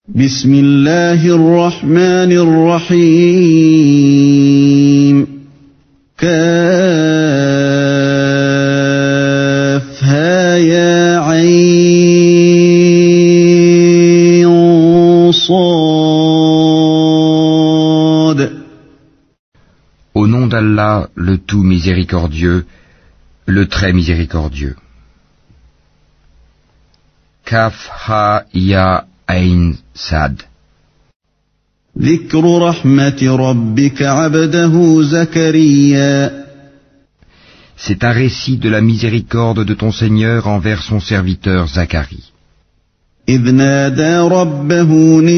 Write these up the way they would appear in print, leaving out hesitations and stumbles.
بسم الله الرحمن الرحيم كافها يا عين صاد. Au nom d'Allah, le tout miséricordieux, le très miséricordieux. Kaf ha ya ain sad. ذكر رحمة ربك عبده زكريا. C'est un récit de la miséricorde de ton Seigneur envers son serviteur Zacharie. إذ نادى ربه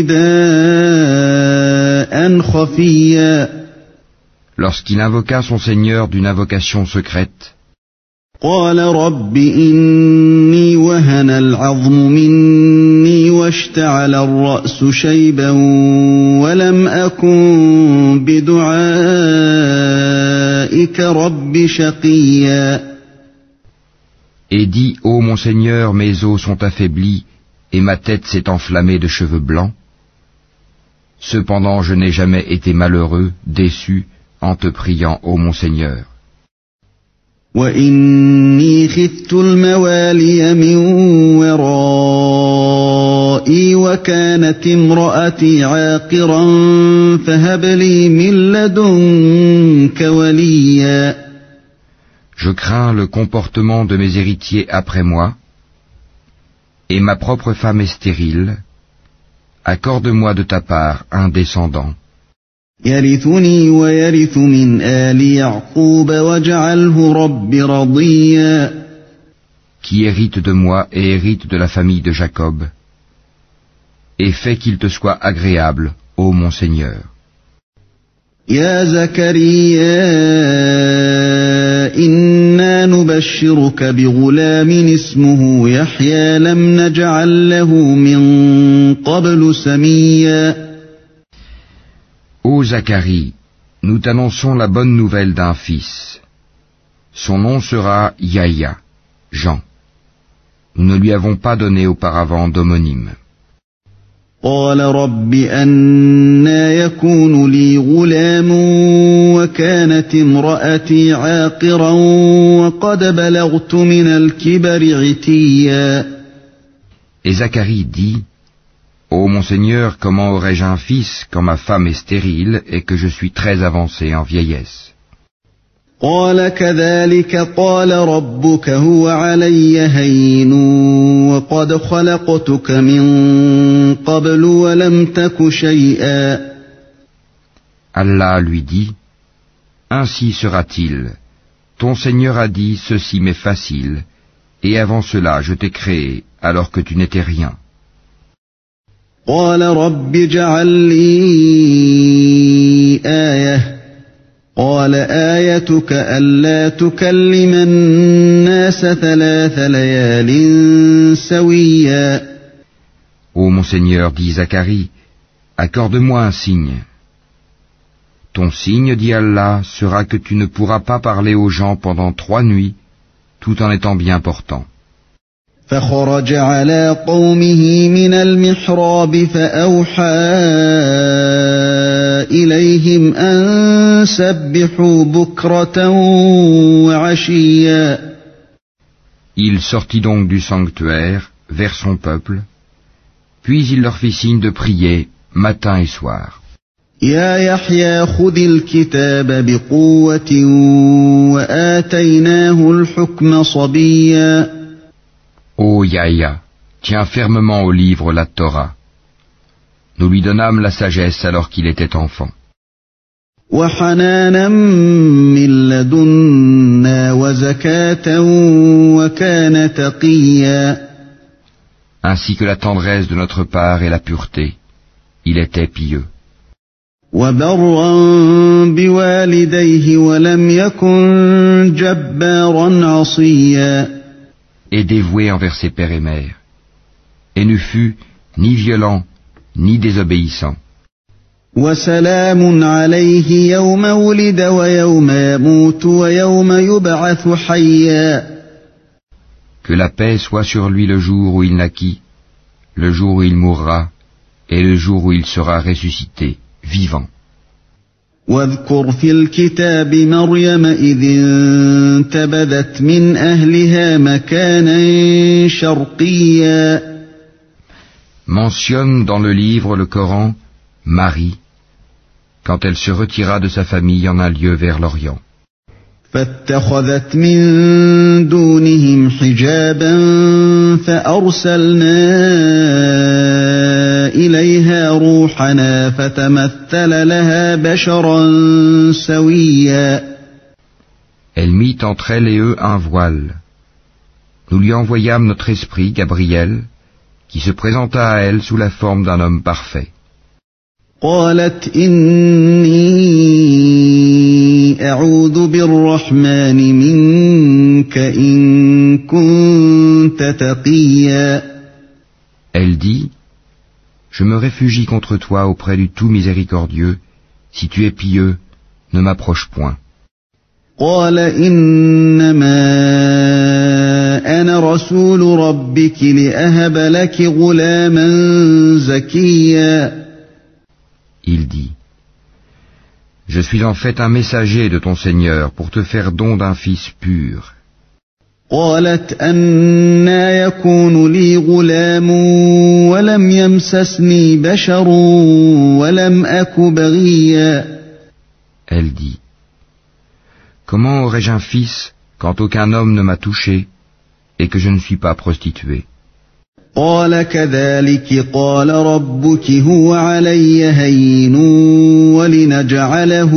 نداء خفيا. Lorsqu'il invoqua son Seigneur d'une invocation secrète, قال رب إني وهن العظم مني واشتعل الرأس شيبا ولم أكن بدعائك رب شقيا. et dit, ô mon Seigneur, mes os sont affaiblis et ma tête s'est enflammée de cheveux blancs. Cependant je n'ai jamais été malheureux, déçu, en te priant, ô mon Seigneur. وإني خفت الموالي من ورائي وكانت امرأتي عاقرا فهب لي من لدنك وليا. Je crains le comportement de mes héritiers après moi, et ma propre femme est stérile. Accorde-moi de ta part un descendant. يرثني ويرث من آل يعقوب واجعله رب رضيا. Qui hérite de moi et hérite de la famille de Jacob, et fais qu'il te soit agréable, ô mon Seigneur. يا زكريا إنا نبشرك بغلام اسمه يحيى لم نجعل له من قبل سميا. Ô Zacharie, nous t'annonçons la bonne nouvelle d'un fils. Son nom sera Yahya, Jean. Nous ne lui avons pas donné auparavant d'homonyme. قال رب أنى يكون لي غلام وكانت امرأتي عاقرا وقد بلغت من الكبر عتيا. Et Zacharie dit, ô mon Seigneur, comment aurais-je un fils quand ma femme est stérile et que je suis très avancé en vieillesse? قال كذلك قال ربك هو علي هين وقد خلقتك من قبل ولم تك شيئا. Allah lui dit, ainsi sera-t-il. Ton Seigneur a dit, ceci m'est facile, et avant cela je t'ai créé alors que tu n'étais rien. قال رب اجعل لي آية. قال آيتك ألا تكلم الناس 3 ليال سويا. Ô mon Seigneur, dit Zacharie, accorde-moi un signe. Ton signe, dit Allah, sera que tu ne pourras pas parler aux gens pendant 3 nuits, tout en étant bien portant. فخرج على قومه من المحراب فأوحى إليهم أن سبحوا بكرة وعشيا. Il sortit donc du sanctuaire vers son peuple, puis il leur fit signe de prier matin et soir. يا يحيى خذ الكتاب بقوة وآتيناه الحكم صبيا. Ô Yahya, tiens fermement au livre la Torah. Nous lui donnâmes la sagesse alors qu'il était enfant. وحنانا من لدنا وزكاة وكان تقيا. Ainsi que la tendresse de notre part et la pureté, il était pieux. وبرا بوالديه ولم يكن جبارا عصيا. Et dévoué envers ses pères et mères, et ne fut ni violent ni désobéissant. وسلام عليه يوم ولد ويوم يموت ويوم يبعث حيا. Que la paix soit sur lui le jour où il naquit, le jour où il mourra, et le jour où il sera ressuscité, vivant. واذكر في الكتاب مريم إذ انتبذت من أهلها مكانا شرقيا. Mentionne dans le livre le Coran Marie, quand elle se retira de sa famille en un lieu vers l'Orient. فاتخذت من دونهم حجابا فأرسلنا إليها روحنا فتمثل لها بشرا سويا. Elle mit entre elle et eux un voile. Nous lui envoyâmes notre esprit, Gabriel, qui se présenta à elle sous la forme d'un homme parfait. قالت إني أعوذ بالرحمن منك إن كنت تقيا. Elle dit, je me réfugie contre toi auprès du tout miséricordieux. Si tu es pieux, ne m'approche point. قال إنما أنا رسول ربك لأهب لك غلاما زكيا. Il dit, je suis en fait un messager de ton Seigneur pour te faire don d'un fils pur. قالت أنى يكون لي غلام ولم يمسسني بشر ولم أك بغيا. Elle dit, comment aurais-je un fils quand aucun homme ne m'a touché et que je ne suis pas prostituée? قال كذلك قال ربك هو علي هين ولنجعله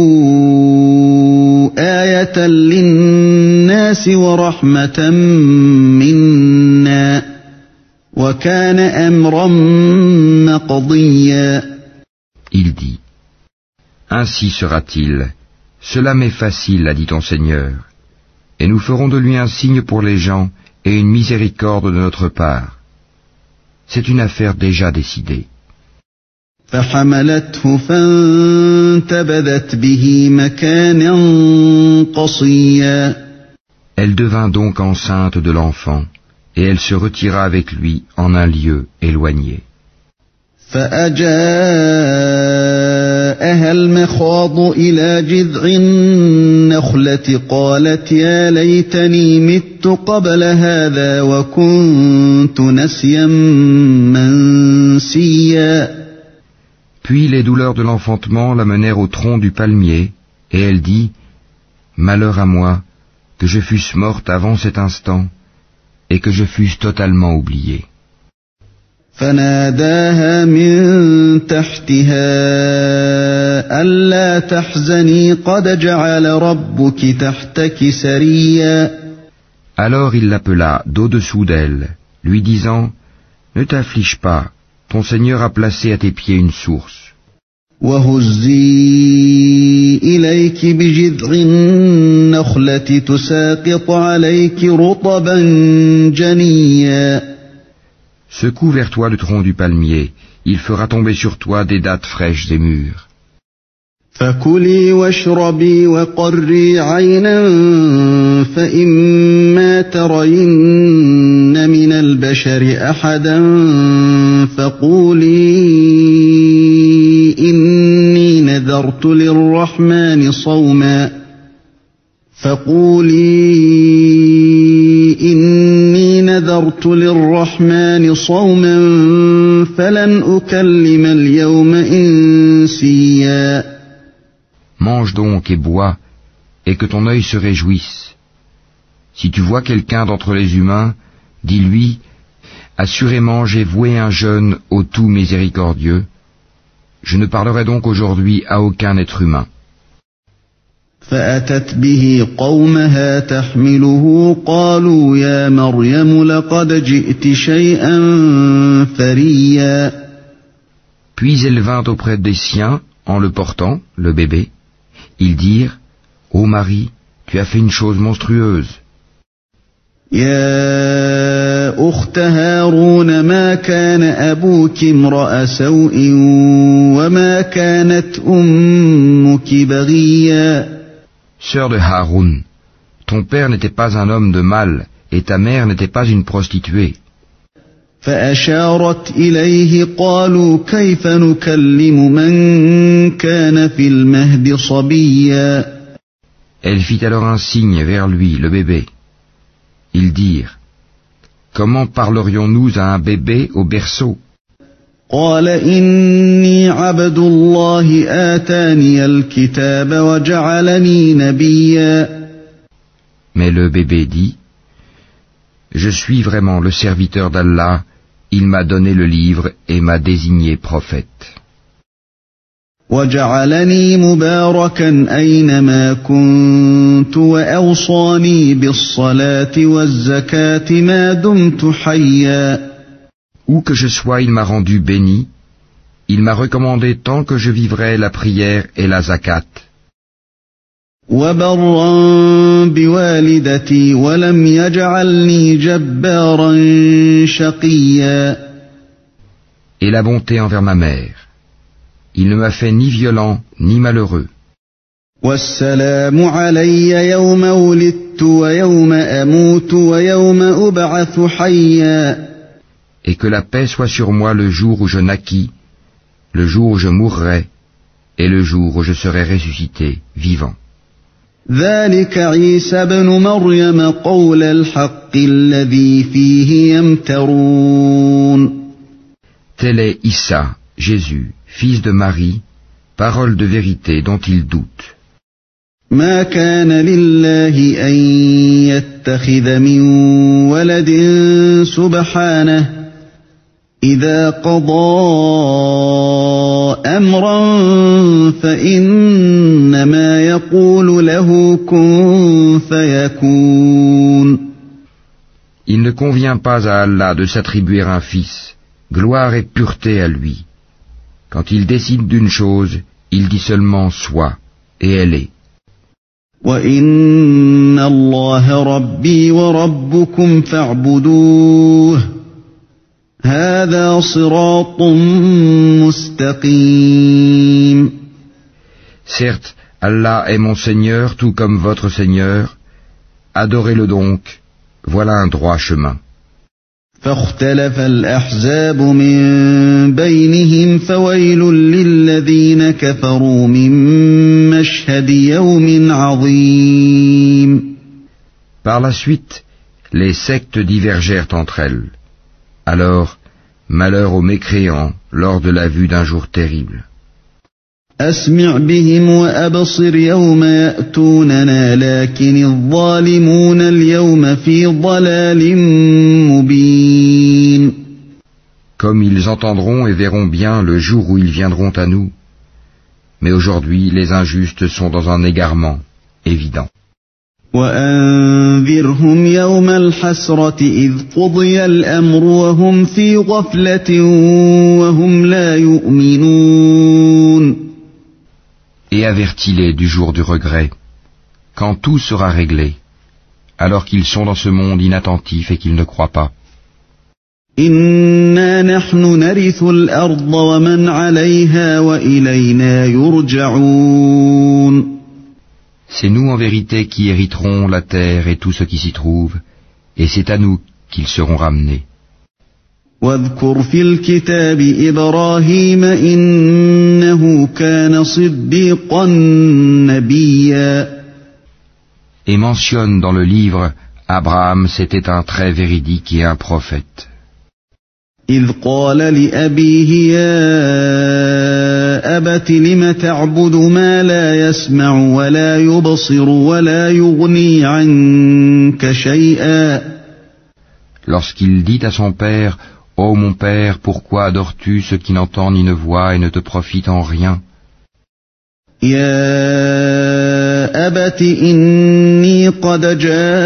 آية للناس ورحمة منا وكان أمرا مقضيا. Il dit, ainsi sera-t-il, cela m'est facile, a dit ton Seigneur, et nous ferons de lui un signe pour les gens et une miséricorde de notre part. C'est une affaire déjà décidée. فحملته فانتبذت به مكانا قصيا. Elle devint donc enceinte de l'enfant, et elle se retira avec lui en un lieu éloigné. فأجاءها المخاض إلى جذع النخلة قالت يا ليتني مت قبل هذا وكنت نسيا منسيا. Puis les douleurs de l'enfantement la menèrent au tronc du palmier, et elle dit, malheur à moi, que je fusse morte avant cet instant, et que je fusse totalement oubliée. فناداها من تحتها ألا تحزني قد جعل ربك تحتك سريا. Alors il l'appela d'au-dessous d'elle, lui disant, ne t'afflige pas, ton Seigneur a placé à tes pieds une source. وهزي إليك بجذع النخلة تساقط عليك رطبا جنيا. Secoue vers toi le tronc du palmier, il fera tomber sur toi des dattes fraîches et mûres. فكلي واشربي وقري عينا فإما ترين من البشر أحدا فقولي إني نذرت للرحمن صوما فلن أكلم اليوم إنسيا. Mange donc et bois, et que ton œil se réjouisse. Si tu vois quelqu'un d'entre les humains, dis-lui, assurément j'ai voué un jeûne au tout miséricordieux. Je ne parlerai donc aujourd'hui à aucun être humain. فأتت به قومها تحمله قالوا يا مريم لقد جئت شيئا فريا. Puis elle vint auprès des siens, en le portant, le bébé. Ils dirent, ô Marie, tu as fait une chose monstrueuse. يا أخت هارون ما كان أبوك امرأ سوء وما كانت أمك بغيا. Sœur de Haroun, ton père n'était pas un homme de mal, et ta mère n'était pas une prostituée. فأشارت إليه قالوا كيف نكلم من كان في المهد صبيا. Elle fit alors un signe vers lui, le bébé. Ils dirent: Comment parlerions-nous à un bébé au berceau? قال إني عبد الله آتاني الكتاب وجعلني نبيا. Mais le bébé dit: Je suis vraiment le serviteur d'Allah, il m'a donné le livre et m'a désigné prophète. وجعلني مباركا أينما كنت وأوصاني بالصلاة والزكاة ما دمت حيا. Où que je sois, il m'a rendu béni, il m'a recommandé tant que je vivrai la prière et la zakat. وبرا بوالدتي ولم يجعلني جبارا شقيا. Et la bonté envers ma mère. Il ne m'a fait ni violent ni malheureux. والسلام علي يوم ولدت ويوم أموت ويوم أبعث حيا. Et que la paix soit sur moi le jour où je naquis, le jour où je mourrai, et le jour où je serai ressuscité, vivant. ذلك عيسى بن مريم قول الحق الذي فيه يمترون. Tel est Issa, Jésus, fils de Marie, parole de vérité dont ils doutent. ما كان لله أن يتخذ من ولد سبحانه إذا قضى أمرا فإنما يقول له كن فيكون. Il ne convient pas à Allah de s'attribuer un fils, gloire et pureté à lui. Quand il décide d'une chose, il dit seulement sois, et elle est. وَإِنَّ اللَّهَ رَبِّي وَرَبُّكُمْ فَاعْبُدُوهُ هَذَا صِرَاطٌ مُسْتَقِيمٌ. Certes, Allah est mon Seigneur tout comme votre Seigneur. Adorez-le donc, voilà un droit chemin. فاختلف الأحزاب من بينهم فويل للذين كفروا من مشهد يوم عظيم. Par la suite, les sectes divergèrent entre elles. Alors, malheur aux mécréants lors de la vue d'un jour terrible. أسمع بهم وأبصر يوم يأتوننا لكن الظالمون اليوم في ضلال مبين. Comme ils entendront et verront bien le jour où ils viendront à nous. Mais aujourd'hui, les injustes sont dans un égarement évident. وأنذرهم يوم الحسرة إذ قضي الأمر وهم في غفلة وهم لا يؤمنون. Et avertis-les du jour du regret, quand tout sera réglé, alors qu'ils sont dans ce monde inattentif et qu'ils ne croient pas. إنا نحن نرث الأرض ومن عليها وإلينا يرجعون. C'est nous en vérité qui hériterons la terre et tout ce qui s'y trouve, et c'est à nous qu'ils seront ramenés. واذكر في الكتاب إبراهيم إنه كان صديقا نبيا. Et mentionne dans le livre, Abraham c'était un très véridique et un prophète. إذ قال لأبيه يا أبت لم تعبد ما لا يسمع ولا يبصر ولا يغني عنك شيئا. Lorsqu'il dit à son père, Ô mon père, pourquoi adores-tu ce qui n'entend ni ne voit et ne te profite en rien? يا أبت إني قد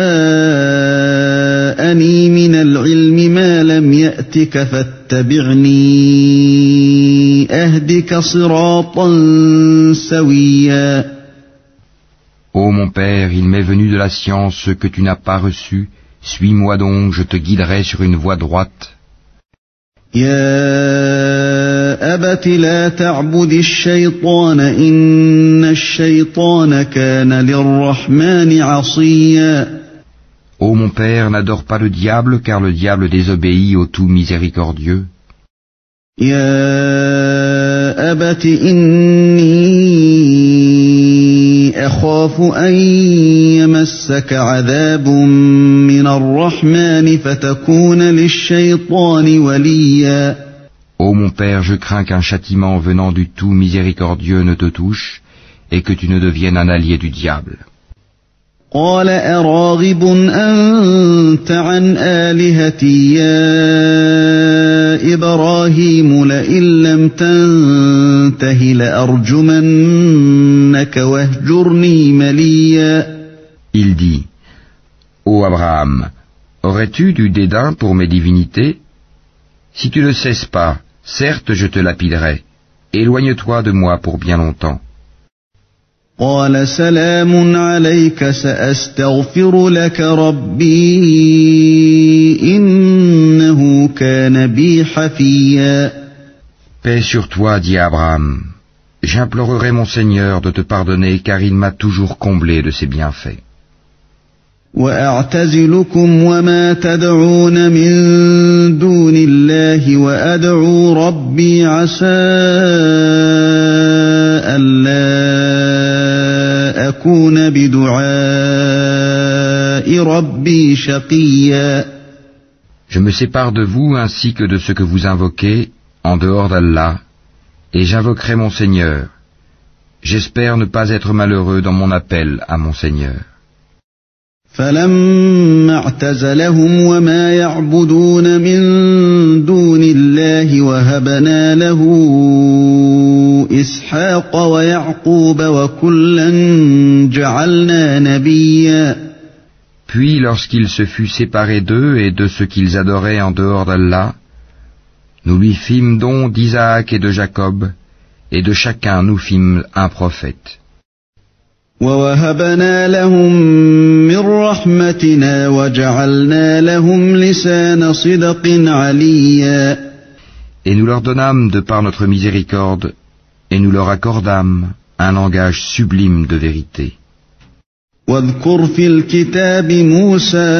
جاءني من العلم ما لم يأتك فاتبعني أهدك صراطا سويا. Ô mon père, il m'est venu de la science ce que tu n'as pas reçu, suis-moi donc, je te guiderai sur une voie droite. يا أبت لا تعبد الشيطان إن الشيطان كان للرحمن عصيا. Ô mon père, n'adore pas le diable, car le diable désobéit au tout miséricordieux. يا أبت إني أخاف أن يمسك عذاب من الرحمن فتكون للشيطان وليا. Ô mon père, je crains qu'un châtiment venant du tout miséricordieux ne te touche et que tu ne deviennes un allié du diable. قال أراغب أنت عن آلهتي يا إبراهيم لئن لم تنته لأرجمنك واهجرني مليا. Il dit, Ô Abraham, aurais-tu du dédain pour mes divinités? Si tu ne cesses pas, certes je te lapiderai. Éloigne-toi de moi pour bien longtemps. قال سلام عليك سأستغفر لك ربي إنه كان بي حفيا. Paix sur toi, dit Abraham. J'implorerai mon Seigneur de te pardonner car il m'a toujours comblé de ses bienfaits. وأعتزلكم وما تدعون من دون الله وأدعو ربي عسى ألا أكون بدعاء ربي شقيا. Je me sépare de vous ainsi que de ce que vous invoquez en dehors d'Allah, et j'invoquerai mon Seigneur. J'espère ne pas être malheureux dans mon appel à mon Seigneur. فلما اعتزلهم وما يعبدون من دون الله وهبنا له إسحاق ويعقوب وكلا جعلنا نبيا. Puis lorsqu'il se fut séparé d'eux et de ce qu'ils adoraient en dehors d'Allah, nous lui fîmes don d'Isaac et de Jacob, et de chacun nous fîmes un prophète. ووهبنا لهم من رحمتنا وجعلنا لهم لسان صدق عليا. Et nous leur donnâmes de par notre miséricorde, et nous leur accordâmes un langage sublime de vérité. واذكر في الكتاب موسى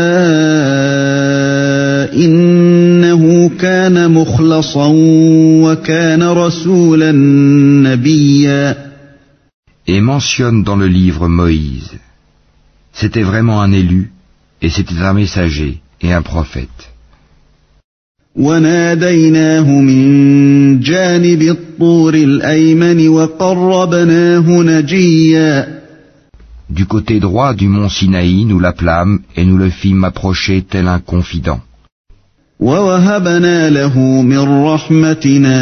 إنه كان مخلصا وكان رسولا نبيا. Et mentionne dans le livre Moïse. C'était vraiment un élu, et c'était un messager et un prophète. وناديناه من جانب الطور الأيمن وقربناه نجيا. Du côté droit du mont Sinaï, nous l'appelâmes et nous le fîmes approcher tel un confident. ووهبنا له من رحمتنا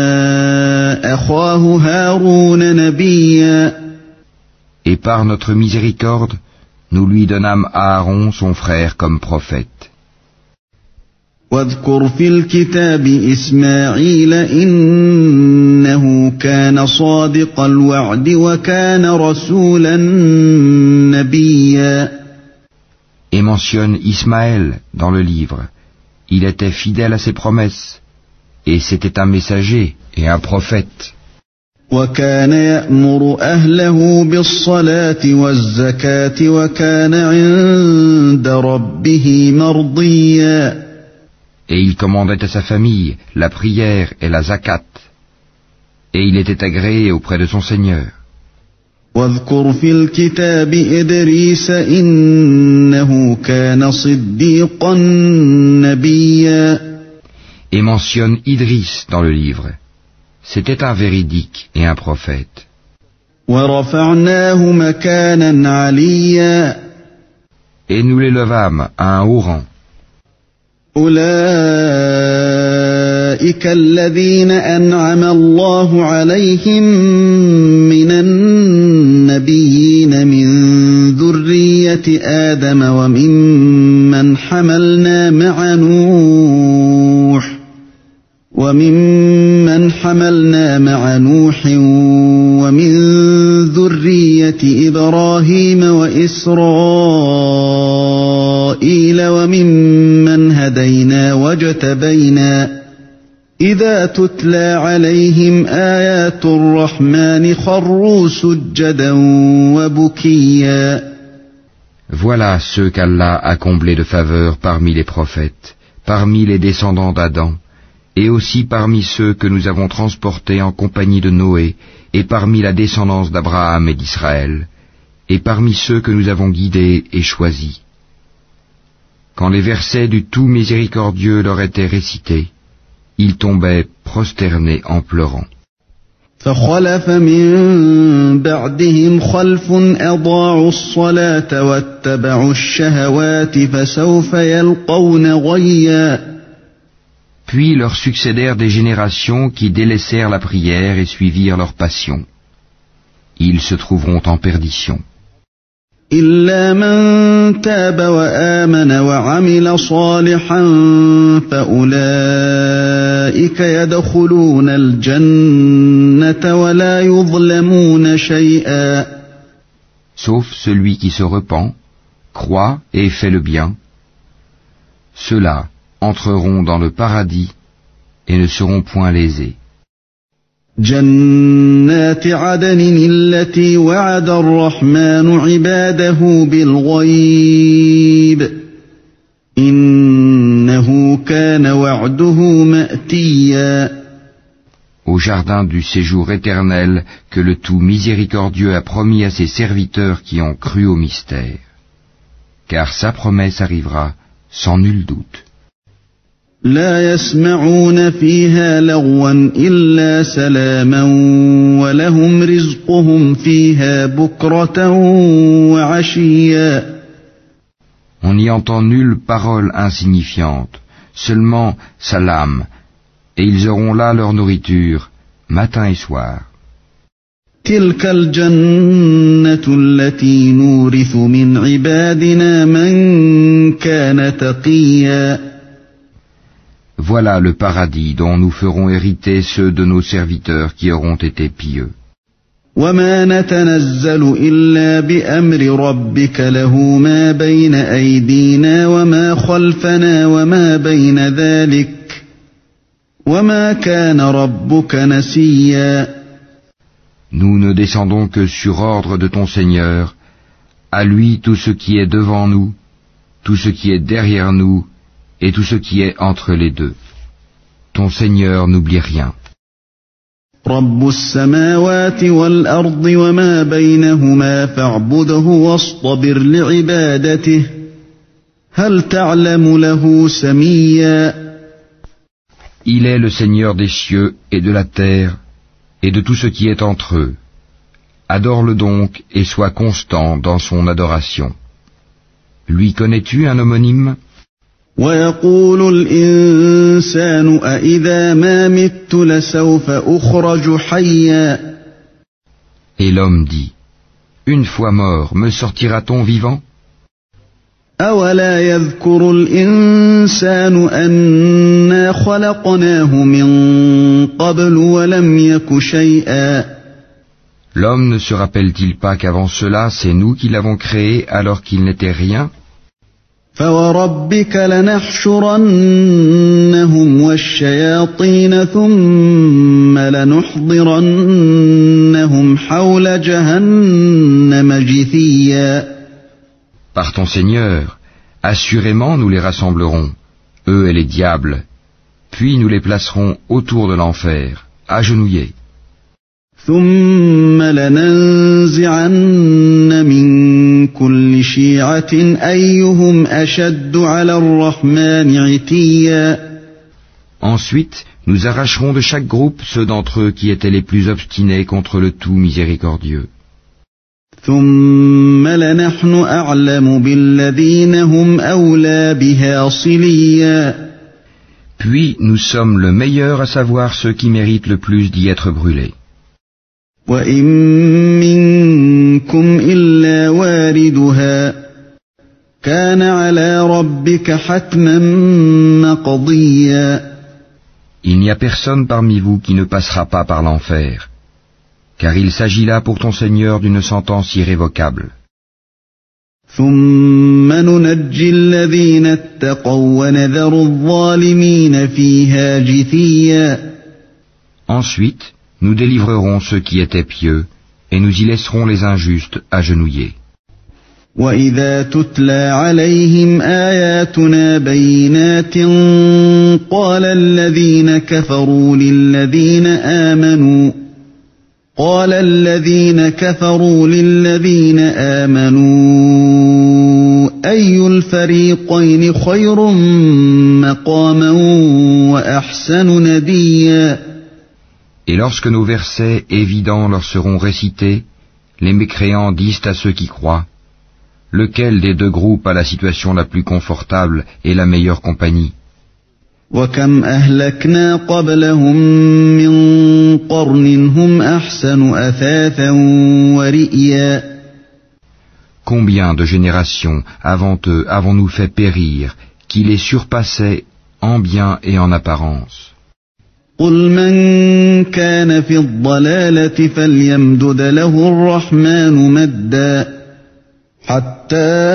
أخاه هارون نبيا. Et par notre miséricorde, nous lui donnâmes Aaron son frère comme prophète. واذكر في الكتاب إسماعيل إنه كان صادق الوعد وكان رسولا نبيا. Et mentionne Ismaël dans le livre. Il était fidèle à ses promesses, et c'était un messager et un prophète. وكان يأمر أهله بالصلاة والزكاة وكان عند ربه مرضيا. Et il commandait à sa famille la prière et la zakat, et il était agréé auprès de son Seigneur. واذكر في الكتاب إدريس إنه كان صديقا نبيا. Et mentionne Idris dans le livre. C'était un véridique et un prophète. ورفعناه مكانا عليا. Et nous l'élevâmes à un haut rang. أولئك الذين أنعم الله عليهم من النبيين من ذرية آدم وممن حملنا مع نوح ومن ذرية إبراهيم وإسرائيل وممن هدينا واجتبينا إذا تتلى عليهم آيات الرحمن خروا سجدا وبكيا. Voilà ceux qu'Allah a comblés de faveur parmi les prophètes, parmi les descendants d'Adam, et aussi parmi ceux que nous avons transportés en compagnie de Noé, et parmi la descendance d'Abraham et d'Israël, et parmi ceux que nous avons guidés et choisis. Quand les versets du tout miséricordieux leur étaient récités, ils tombaient prosternés en pleurant. فخلف من بعدهم خلف أضاعوا الصلاة واتبعوا الشهوات فسوف يلقون غيا. Puis leur succédèrent des générations qui délaissèrent la prière et suivirent leur passion. Ils se trouveront en perdition. إلا من تاب وآمن وعمل صالحا فأولئك يدخلون الجنة ولا يظلمون شيئا. Sauf celui qui se repent, croit et fait le bien, ceux-là entreront dans le paradis et ne seront point lésés. جنات عدن التي وعد الرحمن عباده بالغيب إنه كان وعده مأتيا. Au jardin du séjour éternel que le tout miséricordieux a promis à ses serviteurs qui ont cru au mystère. Car sa promesse arrivera sans nul doute. لا يسمعون فيها لغوا إلا سلاما ولهم رزقهم فيها بكرة وعشيا. On n'y entend nulle parole insignifiante, seulement salam, et ils auront là leur nourriture, matin et soir. تلك الجنة التي نورث من عبادنا من كان تقيا. Voilà le paradis dont nous ferons hériter ceux de nos serviteurs qui auront été pieux. وما نتنزل إلا بأمر ربك له ما بين أيدينا وما خلفنا وما بين ذلك وما كان ربك نسيا. Nous ne descendons que sur ordre de ton Seigneur, à lui tout ce qui est devant nous, tout ce qui est derrière nous, et tout ce qui est entre les deux. Ton Seigneur n'oublie rien. رب السماوات والأرض وما بينهما فاعبده واصطبر لعبادته هل تعلم له سميا. Il est le Seigneur des cieux et de la terre, et de tout ce qui est entre eux. Adore-le donc et sois constant dans son adoration. Lui connais-tu un homonyme? ويقول الإنسان أإذا ما مت لسوف أخرج حيا. Et l'homme dit, une fois mort, me sortira-t-on vivant? أولا يذكر الإنسان أنا خلقناه من قبل ولم يك شيئا. L'homme ne se rappelle-t-il pas qu'avant cela, c'est nous qui l'avons créé alors qu'il n'était rien? فوربك لنحشرنهم والشياطين ثم لنحضرنهم حول جهنم جثيا. Par ton Seigneur, assurément nous les rassemblerons, eux et les diables, puis nous les placerons autour de l'enfer, agenouillés. ثم لننزعن من كل شيعة أيهم أشد على الرحمن عتيا. Ensuite, nous arracherons de chaque groupe ceux d'entre eux qui étaient les plus obstinés contre le tout miséricordieux. ثم لنحن أعلم بالذين هم أولى بها صليا. Puis nous sommes le meilleur à savoir ceux qui méritent le plus d'y être brûlés. وإن منكم إلا واردها كان على ربك حتما مقضيا. Il n'y a personne parmi vous qui ne passera pas par l'enfer, car il s'agit là pour ton Seigneur d'une sentence irrévocable. ثم ننجي الذين اتقوا ونذر الظالمين فيها جثيا. Ensuite, nous délivrerons ceux qui étaient pieux, et nous y laisserons les injustes agenouillés. وإذا تتلى عليهم آياتنا بينات قال الذين كفروا للذين آمنوا أي الفريقين خير مقاما وأحسن نديا. Et lorsque nos versets évidents leur seront récités, les mécréants disent à ceux qui croient: lequel des deux groupes a la situation la plus confortable et la meilleure compagnie? وَكَمْ أَهْلَكْنَا قَبْلَهُمْ مِنْ قَرْنٍ هُمْ أَحْسَنُ أَثَاثًا وَرِئْيًا. Combien de générations avant eux avons-nous fait périr, qui les surpassaient en bien et en apparence? قُلْ مَنْ كَانَ فِي الضَّلَالَةِ فَلْيَمْدُدْ لَهُ الرَّحْمَنُ مَدًّا حَتَّى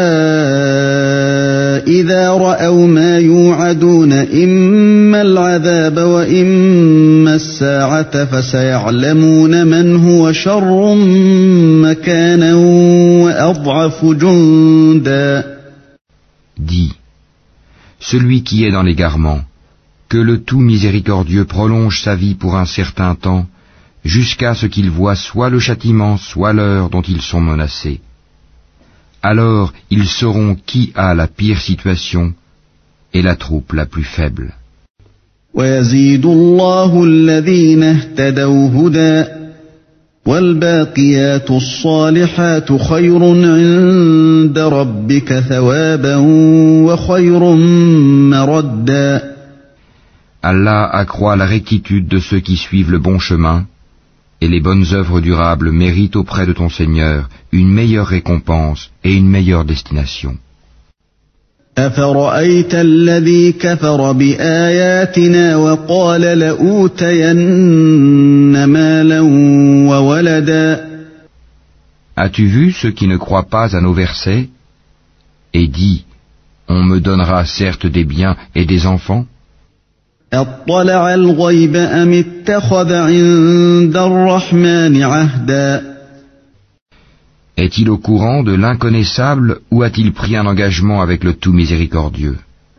إِذَا رَأَوْا مَا يُوعَدُونَ إِمَّا الْعَذَابَ وَإِمَّا السَّاعَةَ فَسَيَعْلَمُونَ مَنْ هُوَ شَرٌّ مَكَانًا وَأَضْعَفُ جُندًا. Dis, celui qui est dans l'égarement, que le tout miséricordieux prolonge sa vie pour un certain temps, jusqu'à ce qu'il voie soit le châtiment, soit l'heure dont ils sont menacés. Alors ils sauront qui a la pire situation et la troupe la plus faible. وَيَزِيدُ اللَّهُ الَّذِينَ اهْتَدَوْا هُدًى وَالْبَاقِيَاتُ الصَّالِحَاتُ خَيْرٌ عِندَ رَبِّكَ ثَوَابًا وَخَيْرٌ مَّرَدًّا. Allah accroît la rectitude de ceux qui suivent le bon chemin, et les bonnes œuvres durables méritent auprès de ton Seigneur une meilleure récompense et une meilleure destination. أَفَرَأَيْتَ الَّذِي كَفَرَ بِآيَاتِنَا وَقَالَ لَأُوتَيَنَّ مَالًا وَوَلَدًا. As-tu vu ceux qui ne croient pas à nos versets et dit: on me donnera certes des biens et des enfants? أَطَّلَعَ الْغَيْبَ أَمِ اتَّخَذَ عِندَ الرَّحْمَنِ عَهْدًا. Est-il au courant de l'inconnaissable ou a-t-il pris un engagement avec le tout miséricordieux?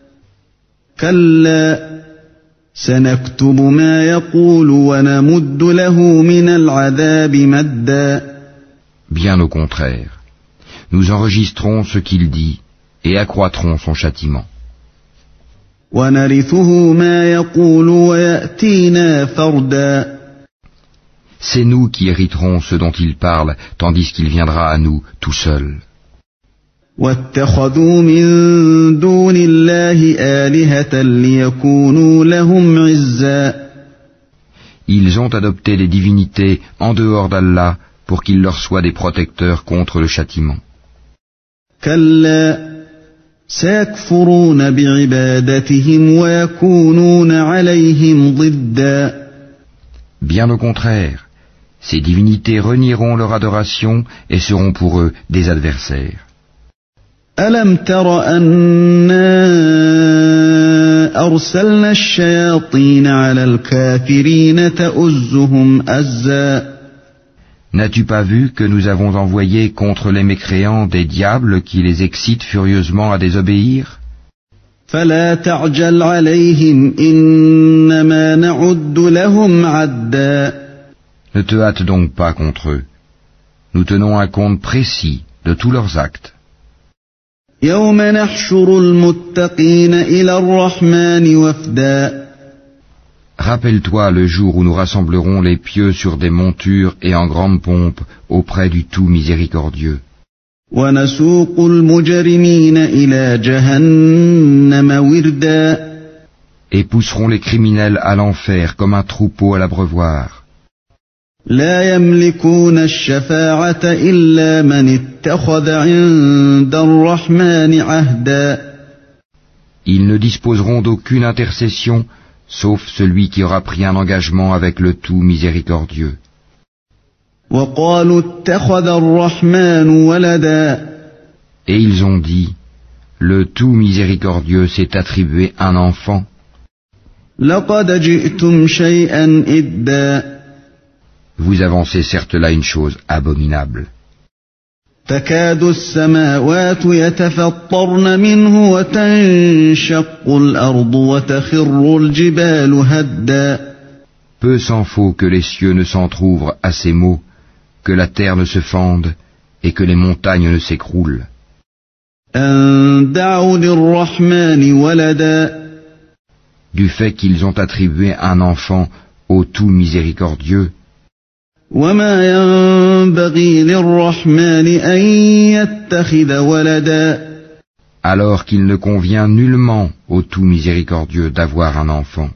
كَلَّا سَنَكْتُبُ مَا يَقُولُ وَنَمُدُّ لَهُ مِنَ الْعَذَابِ مَدًّا. Bien au contraire, nous enregistrons ce qu'il dit et accroîtrons son châtiment. وَنَرِثُهُ مَا يَقُولُ وَيَأْتِينَا فَرْدًا. C'est nous qui hériterons ce dont il parle, tandis qu'il viendra à nous tout seul. وَاتَّخَذُوا مِن دُونِ اللَّهِ آلِهَةً لِيَكُونُوا لَهُمْ عِزًّا. Ils ont adopté des divinités en dehors d'Allah pour qu'ils leur soient des protecteurs contre le châtiment. كَلَّا سَيَكْفُرُونَ بِعِبَادَتِهِمْ وَيَكُونُونَ عَلَيْهِمْ ضِدًّا. Bien au contraire, ces divinités renieront leur adoration et seront pour eux des adversaires. أَلَمْ تَرَ أَنَّا أَرْسَلْنَا الشَّيَاطِينَ عَلَى الْكَافِرِينَ تَؤُزُّهُمْ أَزًّا. N'as-tu pas vu que nous avons envoyé contre les mécréants des diables qui les excitent furieusement à désobéir? فَلَا تَعْجَلْ عَلَيْهِمْ إِنَّمَا نَعُدُّ لَهُمْ عَدًّا. Ne te hâte donc pas contre eux. Nous tenons un compte précis de tous leurs actes. يَوْمَ نَحْشُرُ الْمُتَّقِينَ إِلَى الرَّحْمَنِ وَفْدًا. Rappelle-toi le jour où nous rassemblerons les pieux sur des montures et en grande pompe auprès du tout miséricordieux. وَنَسُوقُ الْمُجْرِمِينَ إِلَى جَهَنَّمَ وِرْدًا. Et pousseront les criminels à l'enfer comme un troupeau à l'abreuvoir. لا يملكون الشفاعة إلا من اتخذ عند الرحمن عهدا. Ils ne disposeront d'aucune intercession, sauf celui qui aura pris un engagement avec le tout miséricordieux. وقالوا اتخذ الرحمن ولدا. Et ils ont dit, le tout miséricordieux s'est attribué un enfant. لقد جئتم شيئا إدا. Vous avancez certes là une chose abominable. تكاد السماوات يتفطرن منه وتنشق الأرض وتخر الجبال هدا. Peu s'en faut que les cieux ne s'entr'ouvrent à ces mots, que la terre ne se fende et que les montagnes ne s'écroulent. أن دعوا للرحمن ولدا. Du fait qu'ils ont attribué un enfant au tout miséricordieux, وما ينبغي للرحمن أن يتخذ ولدا. alors qu'il ne convient nullement au tout miséricordieux d'avoir un enfant.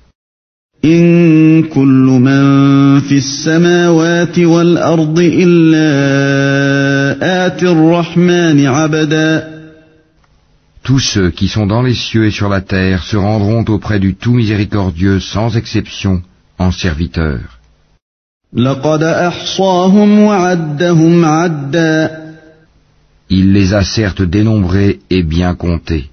إن كل من في السماوات والأرض إلا آتي الرحمن عبدا. Tous ceux qui sont dans les cieux et sur la terre se rendront auprès du tout miséricordieux sans exception en serviteurs. لقد أحصاهم وعدهم عدا. Il les a certes dénombrés et bien comptés.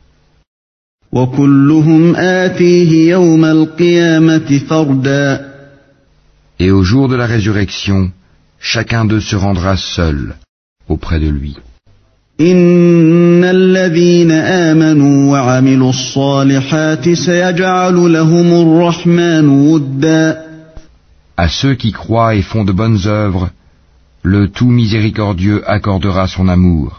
وكلهم آتيه يوم القيامة فردا. Et au jour de la résurrection, chacun d'eux se rendra seul auprès de lui. إن الذين آمنوا وعملوا الصالحات سيجعل لهم الرحمن ودا. À ceux qui croient et font de bonnes œuvres, le tout miséricordieux accordera son amour.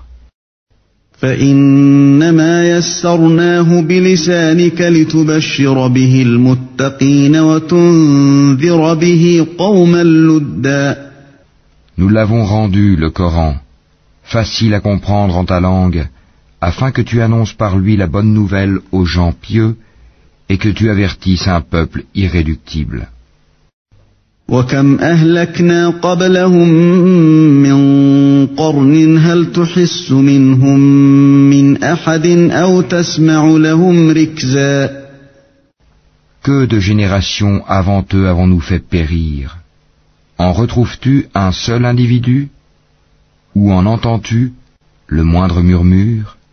فإنما يسرناه بلسانك لتبشر به المتقين وتنذر به قوما لدا. Nous l'avons rendu, le Coran, facile à comprendre en ta langue, afin que tu annonces par lui la bonne nouvelle aux gens pieux et que tu avertisses un peuple irréductible. وكم أهلكنا قبلهم من قرن هل تحس منهم من أحد أو تسمع لهم ركزا. Que de générations avant eux avons-nous fait périr? En retrouves-tu un seul individu? Ou en entends-tu le moindre murmure?